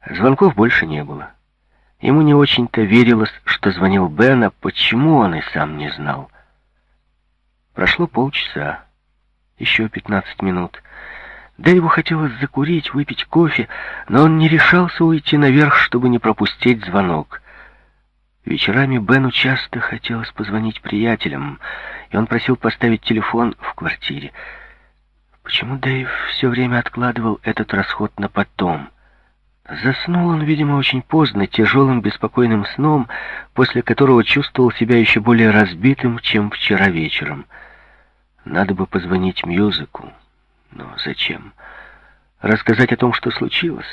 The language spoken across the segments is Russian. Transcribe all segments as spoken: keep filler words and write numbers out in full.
Звонков больше не было. Ему не очень-то верилось, что звонил Бен, а почему он и сам не знал. Прошло полчаса, еще пятнадцать минут. Дэйву хотелось закурить, выпить кофе, но он не решался уйти наверх, чтобы не пропустить звонок. Вечерами Бену часто хотелось позвонить приятелям, и он просил поставить телефон в квартире. Почему Дэйв все время откладывал этот расход на потом? Заснул он, видимо, очень поздно, тяжелым, беспокойным сном, после которого чувствовал себя еще более разбитым, чем вчера вечером. Надо бы позвонить Мьюзику. Но зачем? Рассказать о том, что случилось?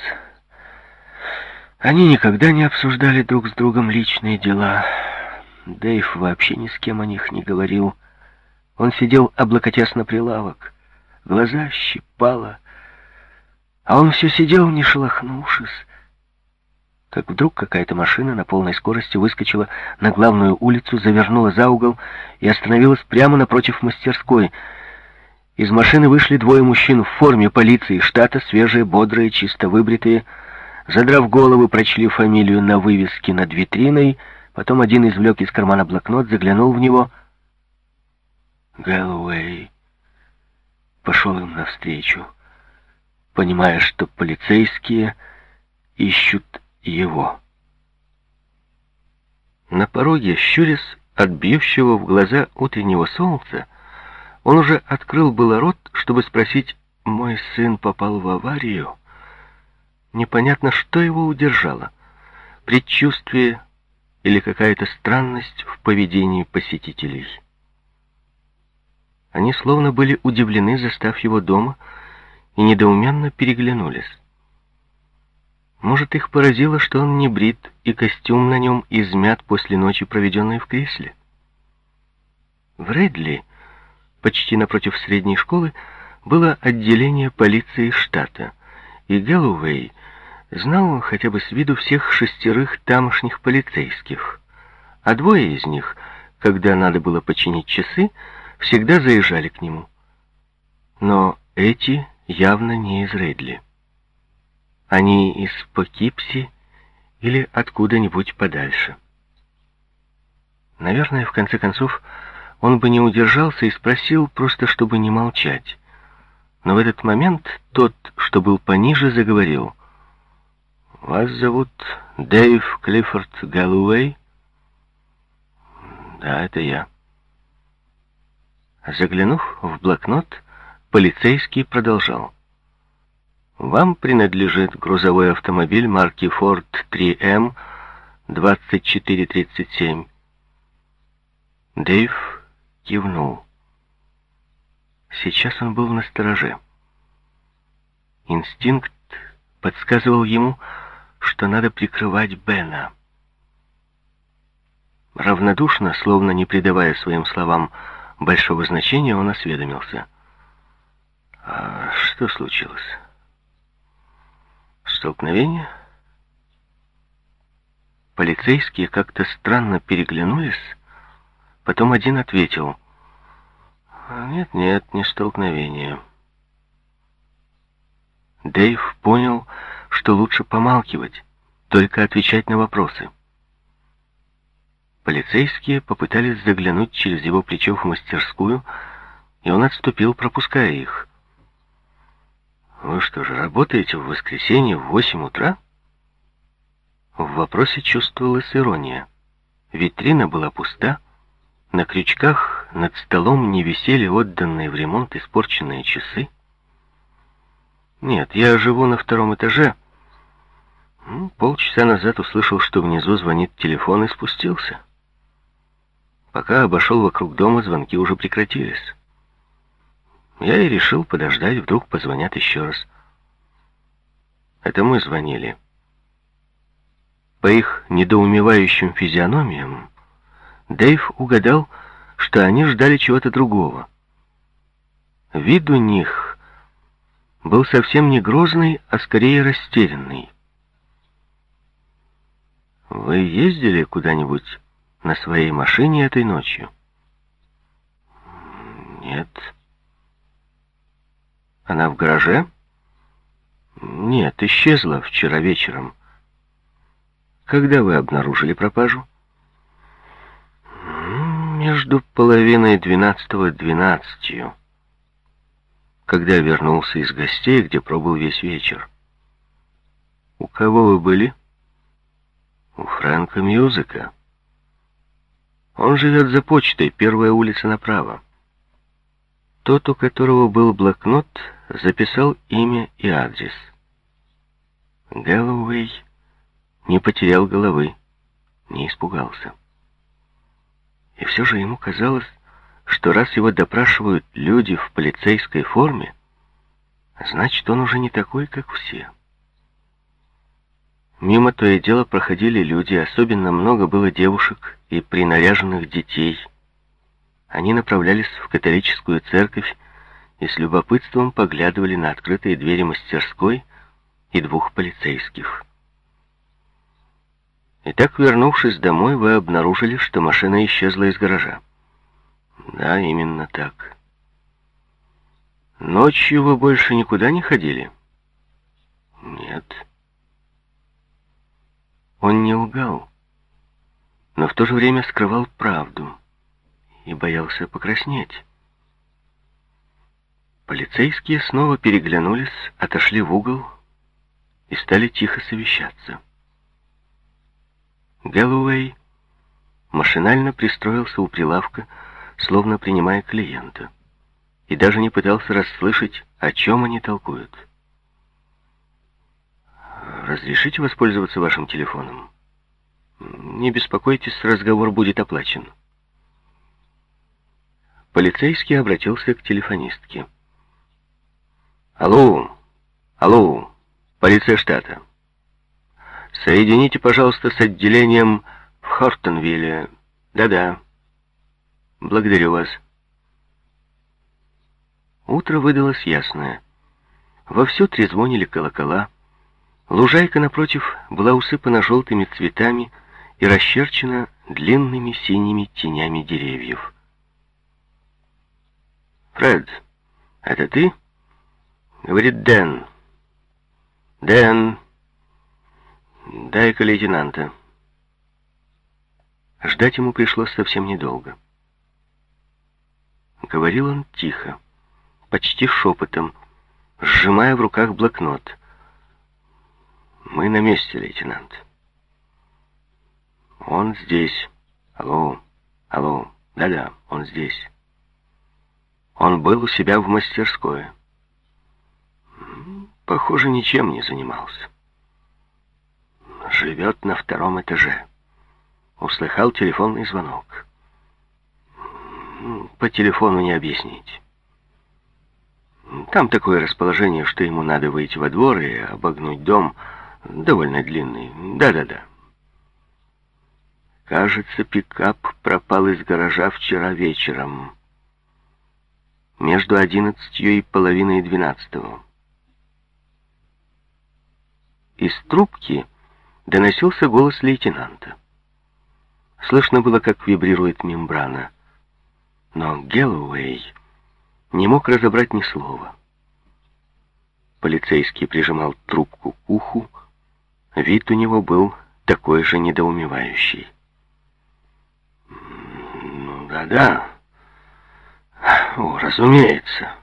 Они никогда не обсуждали друг с другом личные дела. Дэйв вообще ни с кем о них не говорил. Он сидел, облокотясь на прилавок. Глаза щипало. А он все сидел, не шелохнувшись. Как вдруг какая-то машина на полной скорости выскочила на главную улицу, завернула за угол и остановилась прямо напротив мастерской. Из машины вышли двое мужчин в форме полиции штата, свежие, бодрые, чисто выбритые. Задрав головы, прочли фамилию на вывеске над витриной. Потом один извлек из кармана блокнот, заглянул в него. Гэллоуэй пошел им навстречу, понимая, что полицейские ищут его. На пороге, щурясь от бьющего в глаза утреннего солнца, он уже открыл было рот, чтобы спросить: «Мой сын попал в аварию?» Непонятно, что его удержало. Предчувствие или какая-то странность в поведении посетителей. Они словно были удивлены, застав его дома, и недоуменно переглянулись. Может, их поразило, что он не брит, и костюм на нем измят после ночи, проведенной в кресле? В Редли, почти напротив средней школы, было отделение полиции штата, и Гэллоуэй знал хотя бы с виду всех шестерых тамошних полицейских, а двое из них, когда надо было починить часы, всегда заезжали к нему. Но эти явно не из Редли. Они из Покипси или откуда-нибудь подальше. Наверное, в конце концов, он бы не удержался и спросил, просто чтобы не молчать. Но в этот момент тот, что был пониже, заговорил. «Вас зовут Дэйв Клиффорд Гэллоуэй?» «Да, это я». Заглянув в блокнот, полицейский продолжал. «Вам принадлежит грузовой автомобиль марки Ford три эм двадцать четыре тридцать семь». Дэйв кивнул. Сейчас он был настороже. Инстинкт подсказывал ему, что надо прикрывать Бена. Равнодушно, словно не придавая своим словам большого значения, он осведомился. «А что случилось? Столкновение?» Полицейские как-то странно переглянулись, потом один ответил. «Нет, нет, не столкновение». Дэйв понял, что лучше помалкивать, только отвечать на вопросы. Полицейские попытались заглянуть через его плечо в мастерскую, и он отступил, пропуская их. «Вы что же, работаете в воскресенье в восемь утра?» В вопросе чувствовалась ирония. Витрина была пуста, на крючках над столом не висели отданные в ремонт испорченные часы. «Нет, я живу на втором этаже. Ну, полчаса назад услышал, что внизу звонит телефон, и спустился. Пока обошел вокруг дома, звонки уже прекратились. Я и решил подождать, вдруг позвонят еще раз. Это мы звонили». По их недоумевающим физиономиям Дэйв угадал, что они ждали чего-то другого. Вид у них был совсем не грозный, а скорее растерянный. «Вы ездили куда-нибудь на своей машине этой ночью?» «Нет». «Она в гараже?» «Нет, исчезла вчера вечером. Когда вы обнаружили пропажу? Между половиной двенадцатого и двенадцатью, когда вернулся из гостей, где пробыл весь вечер. У кого вы были? У Фрэнка Мьюзика. Он живет за почтой, первая улица направо. Тот, у которого был блокнот, записал имя и адрес. Гэллоуэй не потерял головы, не испугался. И все же ему казалось, что раз его допрашивают люди в полицейской форме, значит, он уже не такой, как все. Мимо то и дело проходили люди, особенно много было девушек и принаряженных детей. Они направлялись в католическую церковь и с любопытством поглядывали на открытые двери мастерской и двух полицейских. Итак, вернувшись домой, вы обнаружили, что машина исчезла из гаража. Да, именно так. Ночью вы больше никуда не ходили? Нет. Он не лгал, но в то же время скрывал правду и боялся покраснеть. Полицейские снова переглянулись, отошли в угол и стали тихо совещаться. Гэллоуэй машинально пристроился у прилавка, словно принимая клиента, и даже не пытался расслышать, о чем они толкуют. «Разрешите воспользоваться вашим телефоном? Не беспокойтесь, разговор будет оплачен». Полицейский обратился к телефонистке. «Алло, алло, полиция штата. Соедините, пожалуйста, с отделением в Хортонвилле. Да-да. Благодарю вас». Утро выдалось ясное. Вовсю трезвонили колокола. Лужайка напротив была усыпана желтыми цветами и расчерчена длинными синими тенями деревьев. «Фред, это ты?» — говорит Дэн. «Дэн, дай-ка лейтенанта». Ждать ему пришлось совсем недолго. Говорил он тихо, почти шепотом, сжимая в руках блокнот. «Мы на месте, лейтенант». «Он здесь. Алло, алло, да-да, он здесь. Он был у себя в мастерской. Похоже, ничем не занимался. Живет на втором этаже. Услыхал телефонный звонок. По телефону не объяснить. Там такое расположение, что ему надо выйти во двор и обогнуть дом, довольно длинный. Да-да-да. Кажется, пикап пропал из гаража вчера вечером, между одиннадцатью и половиной двенадцатого. Из трубки доносился голос лейтенанта. Слышно было, как вибрирует мембрана, но Гэллоуэй не мог разобрать ни слова. Полицейский прижимал трубку к уху, вид у него был такой же недоумевающий. «Ну да-да, о, разумеется.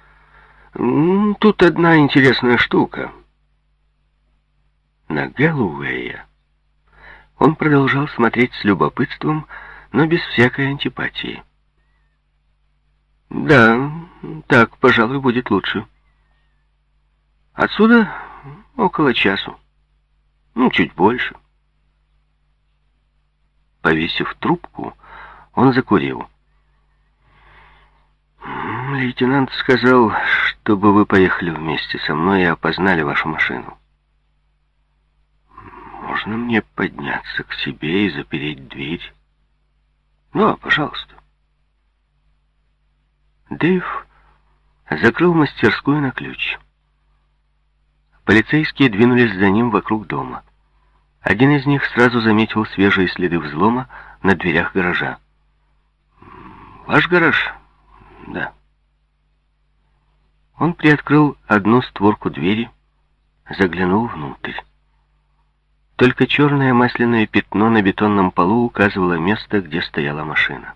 Тут одна интересная штука». На Гэллоуэя он продолжал смотреть с любопытством, но без всякой антипатии. «Да, так, пожалуй, будет лучше. Отсюда около часу. Ну, чуть больше». Повесив трубку, он закурил. «Лейтенант сказал, чтобы вы поехали вместе со мной и опознали вашу машину. Можно мне подняться к себе и запереть дверь? Ну, пожалуйста». Дэйв закрыл мастерскую на ключ. Полицейские двинулись за ним вокруг дома. Один из них сразу заметил свежие следы взлома на дверях гаража. «Ваш гараж?» «Да». Он приоткрыл одну створку двери, заглянул внутрь. Только черное масляное пятно на бетонном полу указывало место, где стояла машина.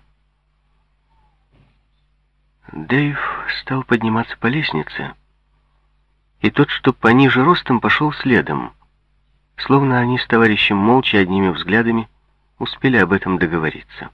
Дэйв стал подниматься по лестнице, и тот, что пониже ростом, пошел следом, словно они с товарищем молча одними взглядами успели об этом договориться.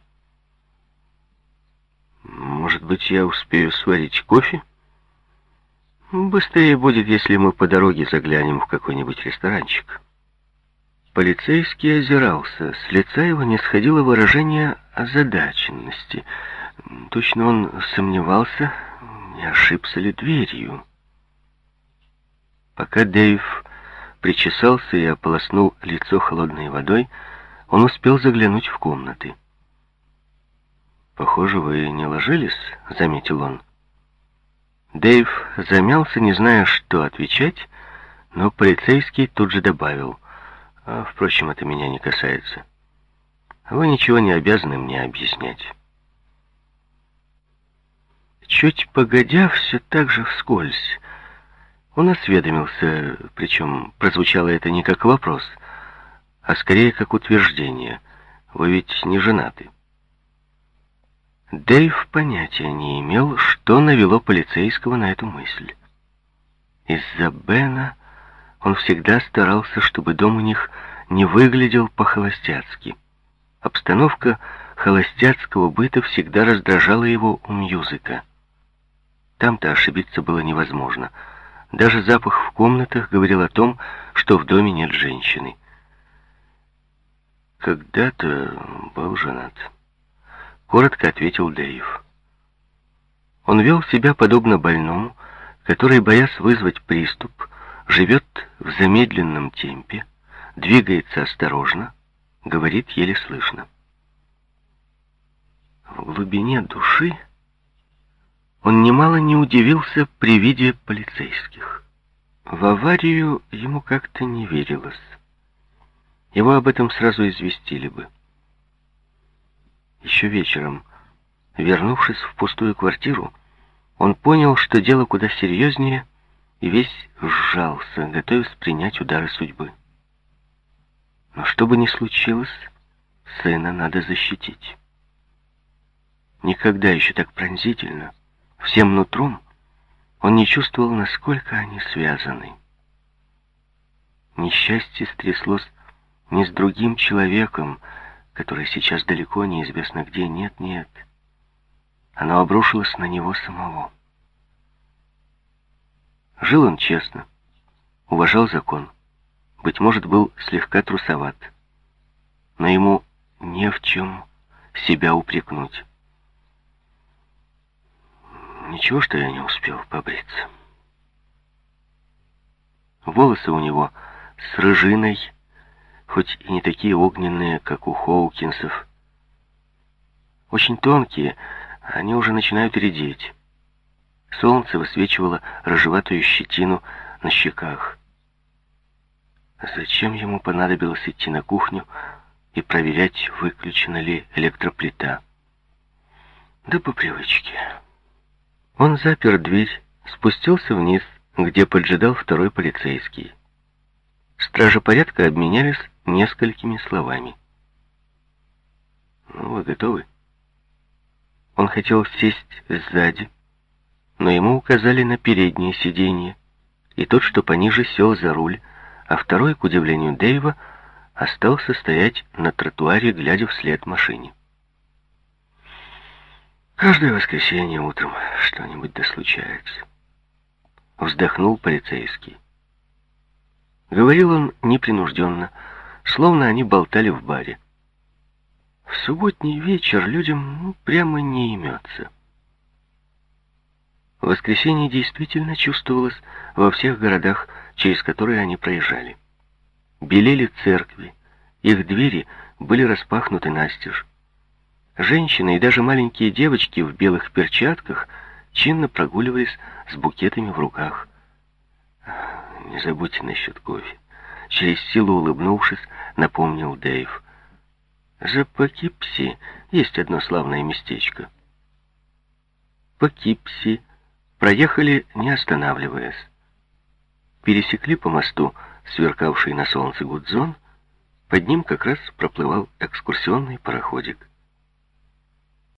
«Может быть, я успею сварить кофе? Быстрее будет, если мы по дороге заглянем в какой-нибудь ресторанчик». Полицейский озирался. С лица его не сходило выражение озадаченности. Точно он сомневался, не ошибся ли дверью. Пока Дэйв причесался и ополоснул лицо холодной водой, он успел заглянуть в комнаты. «Похоже, вы не ложились», — заметил он. Дэйв замялся, не зная, что отвечать, но полицейский тут же добавил: «А, впрочем, это меня не касается. Вы ничего не обязаны мне объяснять». Чуть погодя, все так же вскользь, он осведомился, причем прозвучало это не как вопрос, а скорее как утверждение: «Вы ведь не женаты». Дэйв понятия не имел, что навело полицейского на эту мысль. Из-за Бена он всегда старался, чтобы дом у них не выглядел по-холостяцки. Обстановка холостяцкого быта всегда раздражала его у Мьюзека. Там-то ошибиться было невозможно. Даже запах в комнатах говорил о том, что в доме нет женщины. «Когда-то был женат», — коротко ответил Дэйв. Он вел себя подобно больному, который, боясь вызвать приступ, живет в замедленном темпе, двигается осторожно, говорит еле слышно. В глубине души он немало не удивился при виде полицейских. В аварию ему как-то не верилось. Его об этом сразу известили бы. Еще вечером, вернувшись в пустую квартиру, он понял, что дело куда серьезнее, и весь сжался, готовясь принять удары судьбы. Но что бы ни случилось, сына надо защитить. Никогда еще так пронзительно, всем нутром, он не чувствовал, насколько они связаны. Несчастье стряслось не с другим человеком, который сейчас далеко, неизвестно где, нет-нет. Оно обрушилось на него самого. Жил он честно, уважал закон, быть может, был слегка трусоват, но ему не в чем себя упрекнуть. Ничего, что я не успел побриться. Волосы у него с рыжиной, хоть и не такие огненные, как у Хоукинсов. Очень тонкие, они уже начинают редеть. Солнце высвечивало рыжеватую щетину на щеках. Зачем ему понадобилось идти на кухню и проверять, выключена ли электроплита? Да по привычке. Он запер дверь, спустился вниз, где поджидал второй полицейский. Стражи порядка обменялись несколькими словами. «Ну, вы готовы?» Он хотел сесть сзади, но ему указали на переднее сиденье, и тот, что пониже, сел за руль, а второй, к удивлению Дэйва, остался стоять на тротуаре, глядя вслед машине. «Каждое воскресенье утром что-нибудь да случается», — вздохнул полицейский. Говорил он непринужденно, словно они болтали в баре. В субботний вечер людям ну, прямо не имется. Воскресенье действительно чувствовалось во всех городах, через которые они проезжали. Белели церкви, их двери были распахнуты настежь. Женщины и даже маленькие девочки в белых перчатках чинно прогуливались с букетами в руках. «Не забудьте насчет кофе», — через силу улыбнувшись, напомнил Дэйв. «За Покипси есть одно славное местечко». Покипси проехали, не останавливаясь. Пересекли по мосту сверкавший на солнце Гудзон Под ним как раз проплывал экскурсионный пароходик.